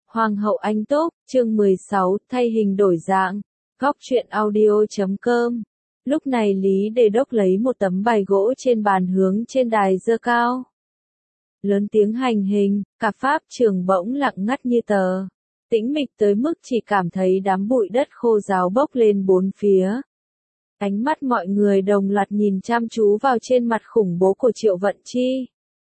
Hoàng hậu Anh Túc, chương 16, thay hình đổi dạng. Góc truyện audio.com. Lúc này Lý Đề Đốc lấy một tấm bài gỗ trên bàn hướng trên đài giơ cao. Lớn tiếng hành hình, cả pháp trường bỗng lặng ngắt như tờ. Tĩnh mịch tới mức chỉ cảm thấy đám bụi đất khô ráo bốc lên bốn phía. Ánh mắt mọi người đồng loạt nhìn chăm chú vào trên mặt khủng bố của Triệu Vận Chi.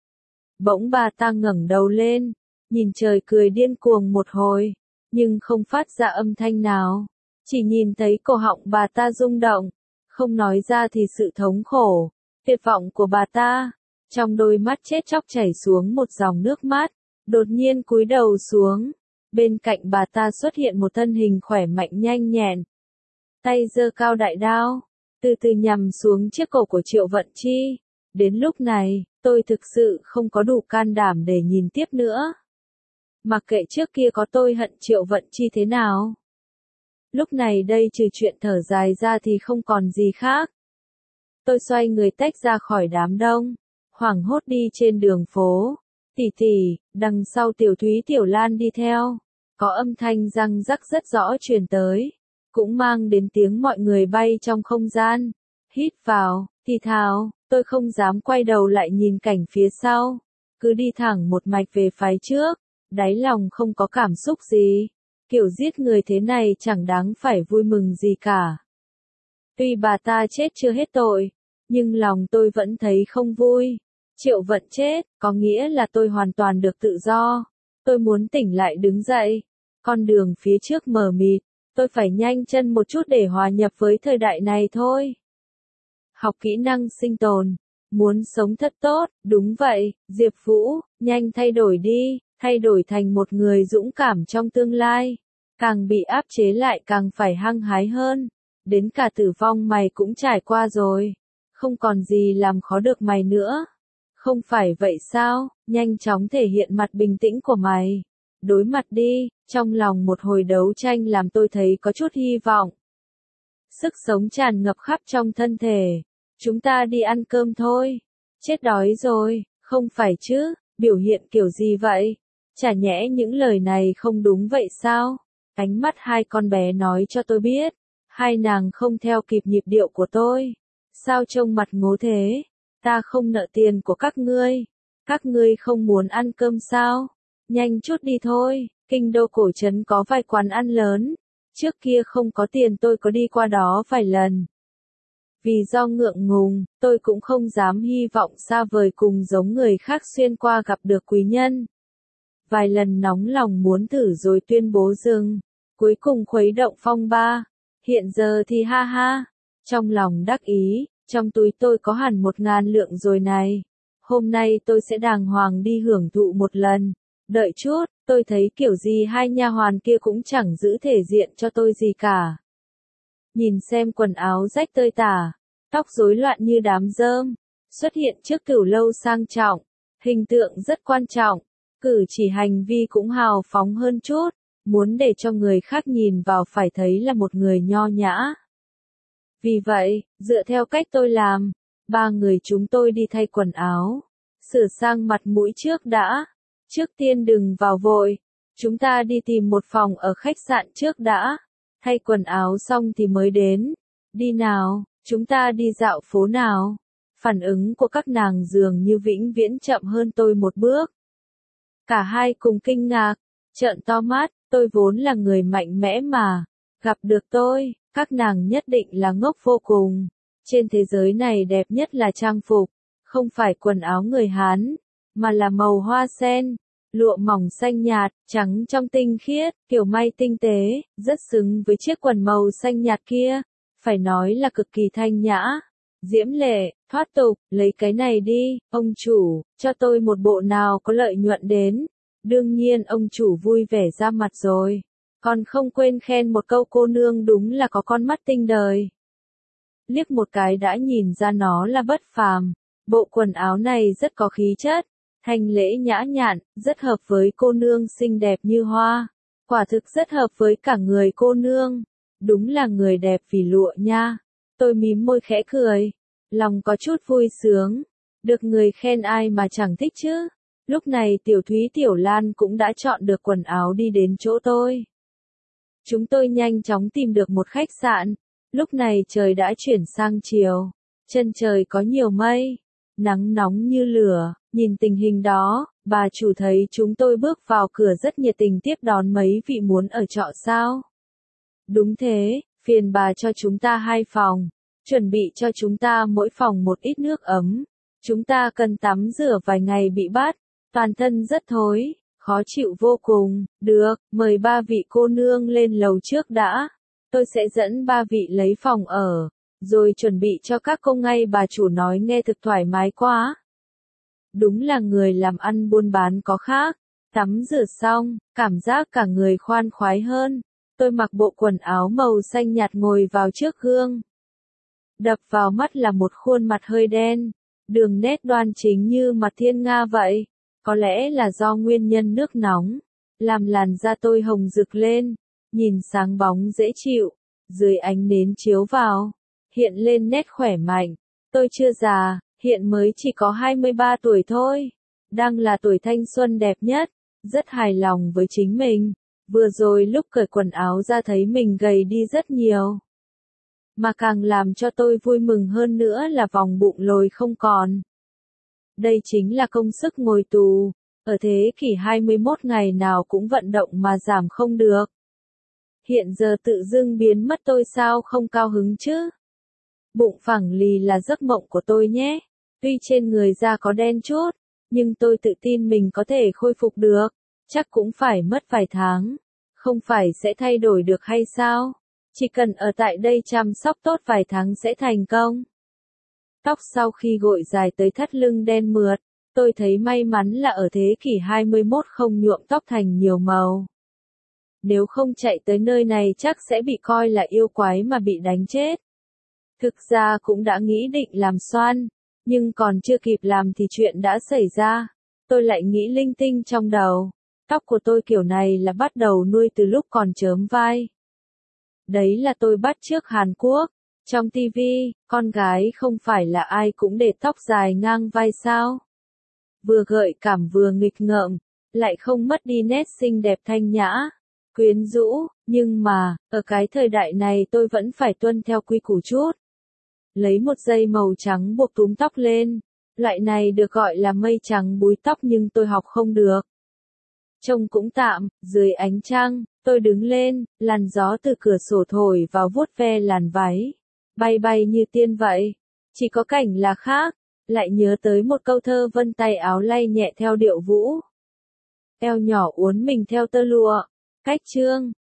Bỗng bà ta ngẩng đầu lên, nhìn trời cười điên cuồng một hồi, nhưng không phát ra âm thanh nào. Chỉ nhìn thấy cổ họng bà ta rung động, không nói ra thì sự thống khổ, tuyệt vọng của bà ta. Trong đôi mắt chết chóc chảy xuống một dòng nước mắt, đột nhiên cúi đầu xuống. Bên cạnh bà ta xuất hiện một thân hình khỏe mạnh nhanh nhẹn. Tay giơ cao đại đao, từ từ nhằm xuống chiếc cổ của Triệu Vận Chi. Đến lúc này, tôi thực sự không có đủ can đảm để nhìn tiếp nữa. Mặc kệ trước kia có tôi hận Triệu Vận Chi thế nào. Lúc này đây trừ chuyện thở dài ra thì không còn gì khác. Tôi xoay người tách ra khỏi đám đông, hoảng hốt đi trên đường phố. Tỷ tỷ, đằng sau Tiểu Thúy Tiểu Lan đi theo. Có âm thanh răng rắc rất rõ truyền tới, cũng mang đến tiếng mọi người bay trong không gian. Hít vào, thì thào, tôi không dám quay đầu lại nhìn cảnh phía sau. Cứ đi thẳng một mạch về phía trước, đáy lòng không có cảm xúc gì. Kiểu giết người thế này chẳng đáng phải vui mừng gì cả. Tuy bà ta chết chưa hết tội, nhưng lòng tôi vẫn thấy không vui. Triệu Vận chết, có nghĩa là tôi hoàn toàn được tự do. Tôi muốn tỉnh lại đứng dậy. Con đường phía trước mờ mịt, tôi phải nhanh chân một chút để hòa nhập với thời đại này thôi. Học kỹ năng sinh tồn, muốn sống thật tốt, đúng vậy, Diệp Vũ, nhanh thay đổi đi, thay đổi thành một người dũng cảm trong tương lai. Càng bị áp chế lại càng phải hăng hái hơn, đến cả tử vong mày cũng trải qua rồi, không còn gì làm khó được mày nữa. Không phải vậy sao, nhanh chóng thể hiện mặt bình tĩnh của mày. Đối mặt đi, trong lòng một hồi đấu tranh làm tôi thấy có chút hy vọng. Sức sống tràn ngập khắp trong thân thể. Chúng ta đi ăn cơm thôi. Chết đói rồi, không phải chứ, biểu hiện kiểu gì vậy? Chả nhẽ những lời này không đúng vậy sao? Ánh mắt hai con bé nói cho tôi biết, hai nàng không theo kịp nhịp điệu của tôi. Sao trông mặt ngố thế? Ta không nợ tiền của các ngươi không muốn ăn cơm sao? Nhanh chút đi thôi, kinh đô cổ trấn có vài quán ăn lớn. Trước kia không có tiền tôi có đi qua đó vài lần. Vì do ngượng ngùng, tôi cũng không dám hy vọng xa vời cùng giống người khác xuyên qua gặp được quý nhân. Vài lần nóng lòng muốn thử rồi tuyên bố dừng, cuối cùng khuấy động phong ba. Hiện giờ thì ha ha, trong lòng đắc ý, trong túi tôi có hẳn 1.000 lượng rồi này. Hôm nay tôi sẽ đàng hoàng đi hưởng thụ một lần. Đợi chút, tôi thấy kiểu gì hai nha hoàn kia cũng chẳng giữ thể diện cho tôi gì cả. Nhìn xem quần áo rách tơi tả, tóc rối loạn như đám rơm, xuất hiện trước tiểu lâu sang trọng, hình tượng rất quan trọng, cử chỉ hành vi cũng hào phóng hơn chút, muốn để cho người khác nhìn vào phải thấy là một người nho nhã. Vì vậy, dựa theo cách tôi làm, ba người chúng tôi đi thay quần áo, sửa sang mặt mũi trước đã. Trước tiên đừng vào vội, chúng ta đi tìm một phòng ở khách sạn trước đã, thay quần áo xong thì mới đến. Đi nào, chúng ta đi dạo phố nào. Phản ứng của các nàng dường như vĩnh viễn chậm hơn tôi một bước. Cả hai cùng kinh ngạc, trợn to mắt, tôi vốn là người mạnh mẽ mà, gặp được tôi, các nàng nhất định là ngốc vô cùng. Trên thế giới này đẹp nhất là trang phục, không phải quần áo người Hán, mà là màu hoa sen, lụa mỏng xanh nhạt, trắng trong tinh khiết, kiểu may tinh tế, rất xứng với chiếc quần màu xanh nhạt kia, phải nói là cực kỳ thanh nhã, diễm lệ, thoát tục. Lấy cái này đi, ông chủ, cho tôi một bộ nào có lợi nhuận đến. Đương nhiên ông chủ vui vẻ ra mặt rồi, còn không quên khen một câu cô nương đúng là có con mắt tinh đời. Liếc một cái đã nhìn ra nó là bất phàm, bộ quần áo này rất có khí chất. Hành lễ nhã nhặn, rất hợp với cô nương xinh đẹp như hoa. Quả thực rất hợp với cả người cô nương. Đúng là người đẹp vì lụa nha. Tôi mím môi khẽ cười. Lòng có chút vui sướng. Được người khen ai mà chẳng thích chứ. Lúc này Tiểu Thúy Tiểu Lan cũng đã chọn được quần áo đi đến chỗ tôi. Chúng tôi nhanh chóng tìm được một khách sạn. Lúc này trời đã chuyển sang chiều. Chân trời có nhiều mây. Nắng nóng như lửa. Nhìn tình hình đó, bà chủ thấy chúng tôi bước vào cửa rất nhiệt tình tiếp đón mấy vị muốn ở trọ sao. Đúng thế, phiền bà cho chúng ta 2 phòng. Chuẩn bị cho chúng ta mỗi phòng một ít nước ấm. Chúng ta cần tắm rửa vài ngày bị bắt. Toàn thân rất thối, khó chịu vô cùng. Được, mời 3 vị cô nương lên lầu trước đã. Tôi sẽ dẫn 3 vị lấy phòng ở, rồi chuẩn bị cho các cô ngay. Bà chủ nói nghe thực thoải mái quá. Đúng là người làm ăn buôn bán có khác. Tắm rửa xong, cảm giác cả người khoan khoái hơn. Tôi mặc bộ quần áo màu xanh nhạt ngồi vào trước gương. Đập vào mắt là một khuôn mặt hơi đen, đường nét đoan chính như mặt thiên nga vậy. Có lẽ là do nguyên nhân nước nóng, làm làn da tôi hồng rực lên, nhìn sáng bóng dễ chịu, dưới ánh nến chiếu vào, hiện lên nét khỏe mạnh. Tôi chưa già, hiện mới chỉ có 23 tuổi thôi, đang là tuổi thanh xuân đẹp nhất, rất hài lòng với chính mình. Vừa rồi lúc cởi quần áo ra thấy mình gầy đi rất nhiều. Mà càng làm cho tôi vui mừng hơn nữa là vòng bụng lồi không còn. Đây chính là công sức ngồi tù, ở thế kỷ 21 ngày nào cũng vận động mà giảm không được. Hiện giờ tự dưng biến mất tôi sao không cao hứng chứ? Bụng phẳng lì là giấc mộng của tôi nhé. Tuy trên người da có đen chút, nhưng tôi tự tin mình có thể khôi phục được. Chắc cũng phải mất vài tháng. Không phải sẽ thay đổi được hay sao? Chỉ cần ở tại đây chăm sóc tốt vài tháng sẽ thành công. Tóc sau khi gội dài tới thắt lưng đen mượt, tôi thấy may mắn là ở thế kỷ 21 không nhuộm tóc thành nhiều màu. Nếu không chạy tới nơi này chắc sẽ bị coi là yêu quái mà bị đánh chết. Thực ra cũng đã nghĩ định làm xoăn, nhưng còn chưa kịp làm thì chuyện đã xảy ra. Tôi lại nghĩ linh tinh trong đầu. Tóc của tôi kiểu này là bắt đầu nuôi từ lúc còn chớm vai. Đấy là tôi bắt chước Hàn Quốc. Trong TV, con gái không phải là ai cũng để tóc dài ngang vai sao? Vừa gợi cảm vừa nghịch ngợm, lại không mất đi nét xinh đẹp thanh nhã, quyến rũ, nhưng mà, ở cái thời đại này tôi vẫn phải tuân theo quy củ chút. Lấy một dây màu trắng buộc túm tóc lên, loại này được gọi là mây trắng búi tóc nhưng tôi học không được. Trông cũng tạm, dưới ánh trăng, tôi đứng lên, làn gió từ cửa sổ thổi vào vuốt ve làn váy. Bay bay như tiên vậy. Chỉ có cảnh là khác, lại nhớ tới một câu thơ vân tay áo lay nhẹ theo điệu vũ. Eo nhỏ uốn mình theo tơ lụa, cách chương.